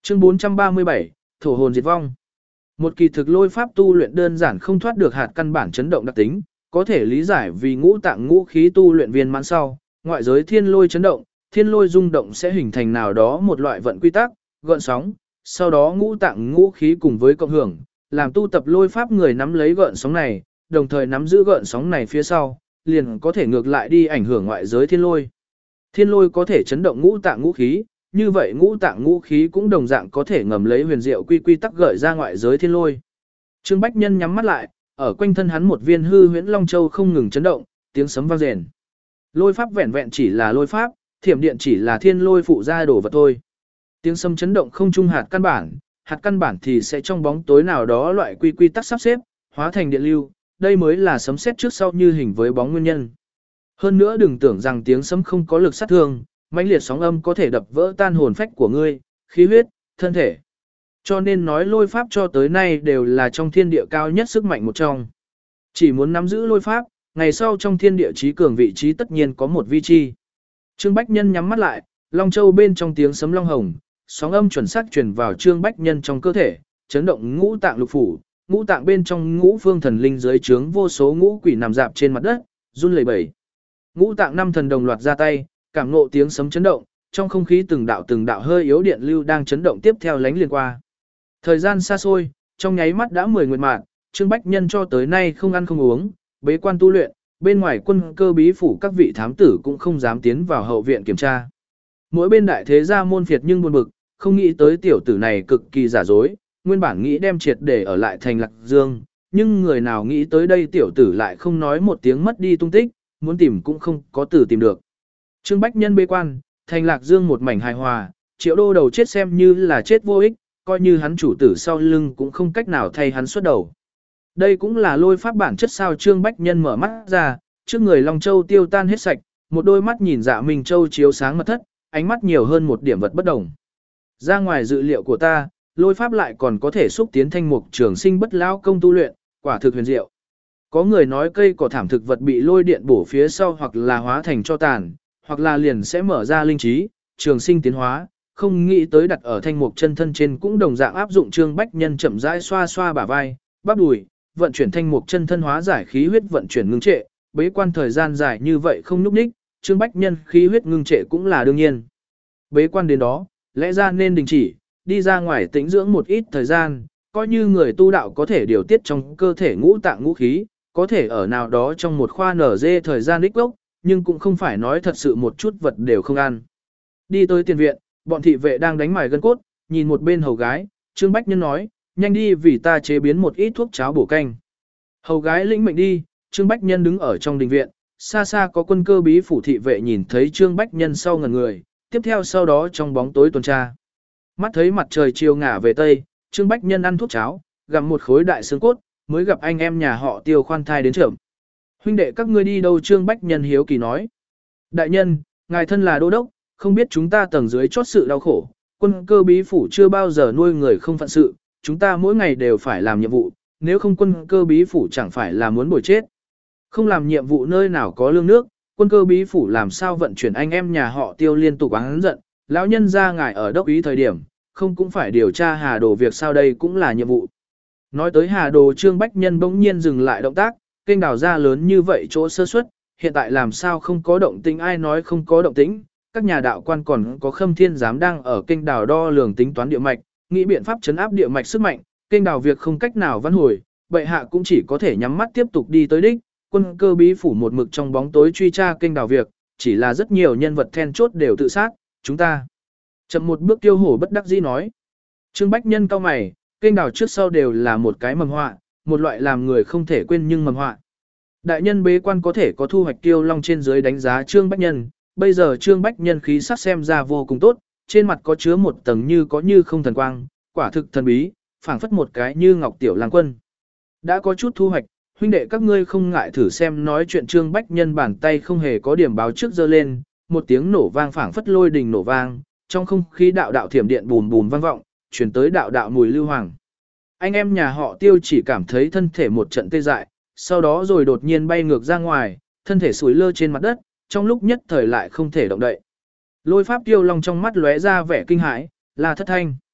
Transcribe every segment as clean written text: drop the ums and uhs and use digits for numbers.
Chương 437, Thổ hồn diệt vong. Một kỳ thực lôi pháp tu luyện đơn giản không thoát được hạt căn bản chấn động đặc tính, có thể lý giải vì ngũ tạng ngũ khí tu luyện viên mãn sau, ngoại giới thiên lôi chấn động, thiên lôi rung động sẽ hình thành nào đó một loại vận quy tắc, gợn sóng, sau đó ngũ tạng ngũ khí cùng với cộng hưởng, làm tu tập lôi pháp người nắm lấy gợn sóng này, đồng thời nắm giữ gợn sóng này phía sau, liền có thể ngược lại đi ảnh hưởng ngoại giới thiên lôi. Thiên lôi có thể chấn động ngũ tạng ngũ khí, như vậy ngũ tạng ngũ khí cũng đồng dạng có thể ngầm lấy huyền diệu quy tắc gợi ra ngoại giới thiên lôi. Trương Bách Nhân nhắm mắt lại, ở quanh thân hắn một viên hư huyễn long châu không ngừng chấn động, tiếng sấm vang rền. Lôi pháp vẹn vẹn chỉ là lôi pháp, thiểm điện chỉ là thiên lôi phụ ra đồ vật thôi. Tiếng sấm chấn động không trung hạt căn bản thì sẽ trong bóng tối nào đó loại quy tắc sắp xếp, hóa thành điện lưu, đây mới là sấm sét trước sau như hình với bóng nguyên nhân. Hơn nữa đừng tưởng rằng tiếng sấm không có lực sát thương, mãnh liệt sóng âm có thể đập vỡ tan hồn phách của ngươi, khí huyết, thân thể. Cho nên nói lôi pháp cho tới nay đều là trong thiên địa cao nhất sức mạnh một trong. Chỉ muốn nắm giữ lôi pháp, ngày sau trong thiên địa trí cường vị trí tất nhiên có một vi chi. Trương Bách Nhân nhắm mắt lại, Long Châu bên trong tiếng sấm long hồng, sóng âm chuẩn xác truyền vào Trương Bách Nhân trong cơ thể, chấn động ngũ tạng lục phủ, ngũ tạng bên trong ngũ phương thần linh dưới trướng vô số ngũ quỷ nằm dạp trên mặt đất, run lẩy bẩy. Ngũ tạng năm thần đồng loạt ra tay, cảm ngộ tiếng sấm chấn động, trong không khí từng đạo hơi yếu điện lưu đang chấn động tiếp theo lánh liền qua. Thời gian xa xôi, trong nháy mắt đã 10 nguyệt mạn, Trương Bách Nhân cho tới nay không ăn không uống, bế quan tu luyện, bên ngoài quân cơ bí phủ các vị thám tử cũng không dám tiến vào hậu viện kiểm tra. Mỗi bên đại thế gia môn phiệt nhưng buồn bực, không nghĩ tới tiểu tử này cực kỳ giả dối, nguyên bản nghĩ đem triệt để ở lại thành Lạc Dương, nhưng người nào nghĩ tới đây tiểu tử lại không nói một tiếng mất đi tung tích, muốn tìm cũng không có từ tìm được. Trương Bách Nhân bế quan, thành Lạc Dương một mảnh hài hòa, Triệu Đô đầu chết xem như là chết vô ích, coi như hắn chủ tử sau lưng cũng không cách nào thay hắn xuất đầu. Đây cũng là lôi pháp bản chất sao. Trương Bách Nhân mở mắt ra, trước người Long Châu tiêu tan hết sạch, một đôi mắt nhìn Dạ Minh Châu chiếu sáng mật thất, ánh mắt nhiều hơn một điểm vật bất đồng. Ra ngoài dự liệu của ta, lôi pháp lại còn có thể xúc tiến thanh mục trường sinh bất lão công tu luyện, quả thực huyền diệu. Có người nói cây cỏ thảm thực vật bị lôi điện bổ phía sau hoặc là hóa thành cho tàn, hoặc là liền sẽ mở ra linh trí, trường sinh tiến hóa, không nghĩ tới đặt ở thanh mục chân thân trên cũng đồng dạng áp dụng. Trương Bách Nhân chậm rãi xoa xoa bả vai, bắp đùi, vận chuyển thanh mục chân thân hóa giải khí huyết vận chuyển ngưng trệ, bế quan thời gian dài như vậy không nhúc nhích, Trương Bách Nhân khí huyết ngưng trệ cũng là đương nhiên. Bế quan đến đó, lẽ ra nên đình chỉ, đi ra ngoài tĩnh dưỡng một ít thời gian, coi như người tu đạo có thể điều tiết trong cơ thể ngũ tạng ngũ khí, có thể ở nào đó trong một khoa nở dê thời gian đích gốc, nhưng cũng không phải nói thật sự một chút vật đều không ăn. Đi tới tiền viện, bọn thị vệ đang đánh mài gân cốt, nhìn một bên hầu gái, Trương Bách Nhân nói, nhanh đi vì ta chế biến một ít thuốc cháo bổ canh. Hầu gái lĩnh mệnh đi, Trương Bách Nhân đứng ở trong đình viện, xa xa có quân cơ bí phủ thị vệ nhìn thấy Trương Bách Nhân sau ngần người, tiếp theo sau đó trong bóng tối tuần tra. Mắt thấy mặt trời chiều ngả về tây, Trương Bách Nhân ăn thuốc cháo, gặm một khối đại xương cốt, mới gặp anh em nhà họ Tiêu khoan thai đến trưởng. Huynh đệ các ngươi đi đâu? Trương Bách Nhân hiếu kỳ nói. Đại nhân, ngài thân là đô đốc, không biết chúng ta tầng dưới chót sự đau khổ, quân cơ bí phủ chưa bao giờ nuôi người không phận sự, chúng ta mỗi ngày đều phải làm nhiệm vụ, nếu không quân cơ bí phủ chẳng phải là muốn bồi chết. Không làm nhiệm vụ nơi nào có lương nước, quân cơ bí phủ làm sao vận chuyển? Anh em nhà họ Tiêu liên tục oán giận, lão nhân ra ngài ở đốc ý thời điểm, không cũng phải điều tra Hà Đồ việc sao? Đây cũng là nhiệm vụ. Nói tới Hà Đồ, Trương Bách Nhân bỗng nhiên dừng lại động tác, kênh đào ra lớn như vậy chỗ sơ suất, hiện tại làm sao không có động tĩnh? Ai nói không có động tĩnh? Các nhà đạo quan còn có Khâm Thiên giám đang ở kênh đào đo lường tính toán địa mạch, nghĩ biện pháp chấn áp địa mạch sức mạnh, kênh đào việc không cách nào vãn hồi, bệ hạ cũng chỉ có thể nhắm mắt tiếp tục đi tới đích. Quân cơ bí phủ một mực trong bóng tối truy tra kênh đào việc, chỉ là rất nhiều nhân vật then chốt đều tự sát, chúng ta chậm một bước. Tiêu Hổ bất đắc dĩ nói. Trương Bách Nhân cau mày, kênh đào trước sau đều là một cái mầm họa, một loại làm người không thể quên nhưng mầm họa. Đại nhân bế quan có thể có thu hoạch. Tiêu Long trên dưới đánh giá Trương Bách Nhân, bây giờ Trương Bách Nhân khí sắc xem ra vô cùng tốt, trên mặt có chứa một tầng như có như không thần quang, quả thực thần bí, phảng phất một cái như ngọc tiểu lang quân. Đã có chút thu hoạch, huynh đệ các ngươi không ngại thử xem. Nói chuyện Trương Bách Nhân bàn tay không hề có điểm báo trước giơ lên, một tiếng nổ vang phảng phất lôi đình nổ vang, trong không khí đạo đạo thiểm điện bùm bùm vang vọng, truyền tới đạo đạo mùi lưu hoàng. Anh em nhà họ Tiêu chỉ cảm thấy thân thể một trận tê dại, sau đó rồi đột nhiên bay ngược ra ngoài, thân thể sủi lơ trên mặt đất, trong lúc nhất thời lại không thể động đậy. Lôi pháp Tiêu Long trong mắt lóe ra vẻ kinh hãi, là Thất Thanh.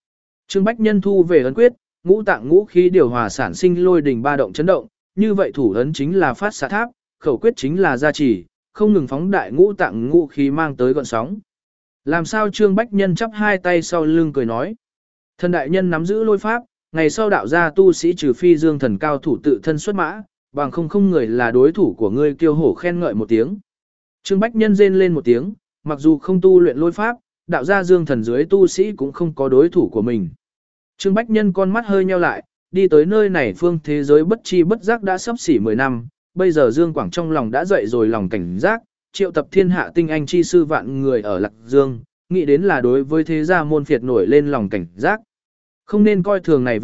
Trương Bách Nhân thu về ấn quyết, ngũ tạng ngũ khí điều hòa sản sinh lôi đình ba động chấn động, như vậy thủ ấn chính là phát xạ tháp, khẩu quyết chính là gia trì, không ngừng phóng đại ngũ tạng ngũ khí mang tới gọn sóng. Làm sao Trương Bách Nhân chắp hai tay sau lưng cười nói. Thần đại nhân nắm giữ lôi pháp, ngày sau đạo gia tu sĩ trừ phi dương thần cao thủ tự thân xuất mã, bằng không người là đối thủ của ngươi, kiêu hổ khen ngợi một tiếng. Trương Bách Nhân rên lên một tiếng, mặc dù không tu luyện lôi pháp, đạo gia dương thần dưới tu sĩ cũng không có đối thủ của mình. Trương Bách Nhân con mắt hơi nheo lại, đi tới nơi này phương thế giới bất chi bất giác đã sắp xỉ 10 năm, bây giờ Dương Quảng trong lòng đã dậy rồi lòng cảnh giác, triệu tập thiên hạ tinh anh chi sư vạn người ở Lạc Dương, nghĩ đến là đối với thế gia môn phiệt nổi lên lòng cảnh giác. Không nên coi thường này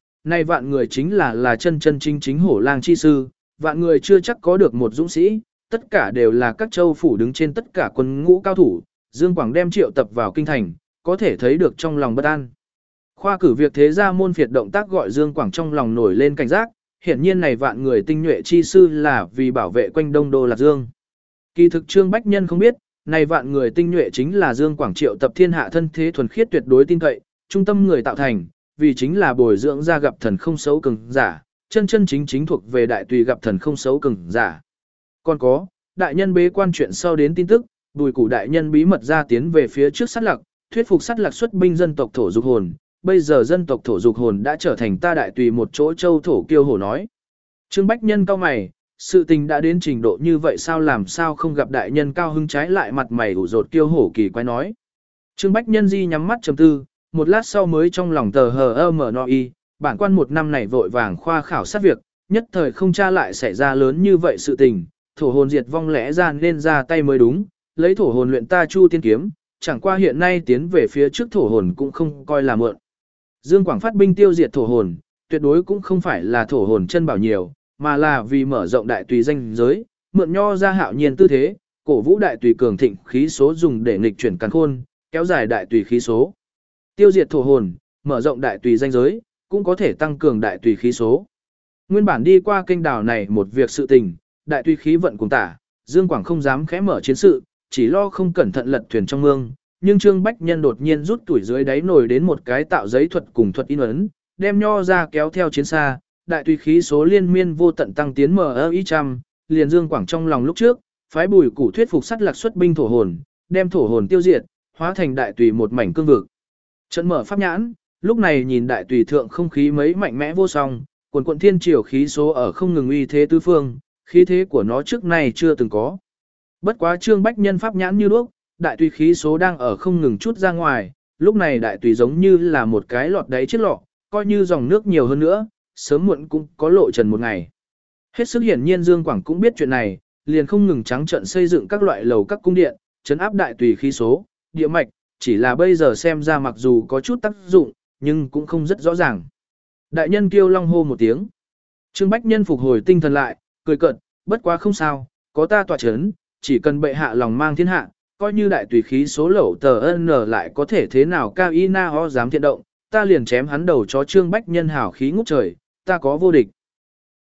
vạn người chính là chân chính hổ lang chi sư, vạn người chưa chắc có được một dũng sĩ, tất cả đều là các châu phủ đứng trên tất cả quân ngũ cao thủ, Dương Quảng đem triệu tập vào kinh thành, có thể thấy được trong lòng bất an. Khoa cử việc thế gia môn phiệt động tác gọi Dương Quảng trong lòng nổi lên cảnh giác, hiển nhiên này vạn người tinh nhuệ chi sư là vì bảo vệ quanh Đông Đô Lạc Dương. Kỳ thực Trương Bách Nhân không biết, này vạn người tinh nhuệ chính là Dương Quảng triệu tập thiên hạ thân thế thuần khiết tuyệt đối tin cậy, trung tâm người tạo thành, vì chính là bồi dưỡng ra gặp thần không xấu cường giả, chân chính thuộc về đại tùy gặp thần không xấu cường giả. Còn có, đại nhân bế quan chuyện sau đến tin tức, Bùi Củ đại nhân bí mật ra tiến về phía trước sát lặc, thuyết phục sát lặc xuất binh dân tộc thổ dục hồn, bây giờ dân tộc thổ dục hồn đã trở thành ta đại tùy một chỗ châu thổ kiêu hổ nói. Trương Bách Nhân cao mày, sự tình đã đến trình độ như vậy sao làm sao không gặp đại nhân cao hưng trái lại mặt mày ủ rột kiêu hổ kỳ quái nói. Trương Bách Nhân di nhắm mắt trầm tư, một lát sau mới trong lòng tờ hờ mở no y, bản quan một năm này vội vàng khoa khảo sát việc, nhất thời không tra lại xảy ra lớn như vậy sự tình, thổ hồn diệt vong lẽ ra nên ra tay mới đúng, lấy thổ hồn luyện ta chu tiên kiếm, chẳng qua hiện nay tiến về phía trước thổ hồn cũng không coi là mượn. Dương Quảng phát binh tiêu diệt thổ hồn, tuyệt đối cũng không phải là thổ hồn chân bảo nhiều, mà là vì mở rộng đại tùy danh giới, mượn nho ra hạo nhiên tư thế, cổ vũ đại tùy cường thịnh khí số dùng để nghịch chuyển càn khôn, kéo dài đại tùy khí số. Tiêu diệt thổ hồn, mở rộng đại tùy danh giới, cũng có thể tăng cường đại tùy khí số. Nguyên bản đi qua kênh đảo này một việc sự tình, đại tùy khí vận cùng tả, Dương Quảng không dám khẽ mở chiến sự, chỉ lo không cẩn thận lật thuyền trong mương. Nhưng Trương Bách Nhân đột nhiên rút tuổi dưới đáy nồi đến một cái tạo giấy thuật cùng thuật in ấn, đem nho ra kéo theo chiến xa, đại tùy khí số liên miên vô tận tăng tiến MI100, liền Dương Quảng trong lòng lúc trước, phái Bùi Củ thuyết phục sát lạc xuất binh thổ hồn, đem thổ hồn tiêu diệt, hóa thành đại tùy một mảnh cương vực. Trận mở pháp nhãn, lúc này nhìn đại tùy thượng không khí mấy mạnh mẽ vô song, quần thiên triều khí số ở không ngừng uy thế tứ phương, khí thế của nó trước nay chưa từng có. Bất quá Trương Bách Nhân pháp nhãn như đuốc, đại tùy khí số đang ở không ngừng chút ra ngoài, lúc này đại tùy giống như là một cái lọt đáy chiếc lọ, coi như dòng nước nhiều hơn nữa, sớm muộn cũng có lộ trần một ngày. Hết sức hiển nhiên Dương Quảng cũng biết chuyện này, liền không ngừng trắng trợn xây dựng các loại lầu các cung điện, trấn áp đại tùy khí số, địa mạch, chỉ là bây giờ xem ra mặc dù có chút tác dụng, nhưng cũng không rất rõ ràng. Đại nhân kêu long hô một tiếng. Trương Bách Nhân phục hồi tinh thần lại, cười cợt, bất quá không sao, có ta tọa chấn, chỉ cần bệ hạ lòng mang thiên hạ, coi như đại tùy khí số lẩu tờ N lại có thể thế nào cao y na ho dám thiện động, ta liền chém hắn đầu chó Trương Bách Nhân hảo khí ngút trời, ta có vô địch.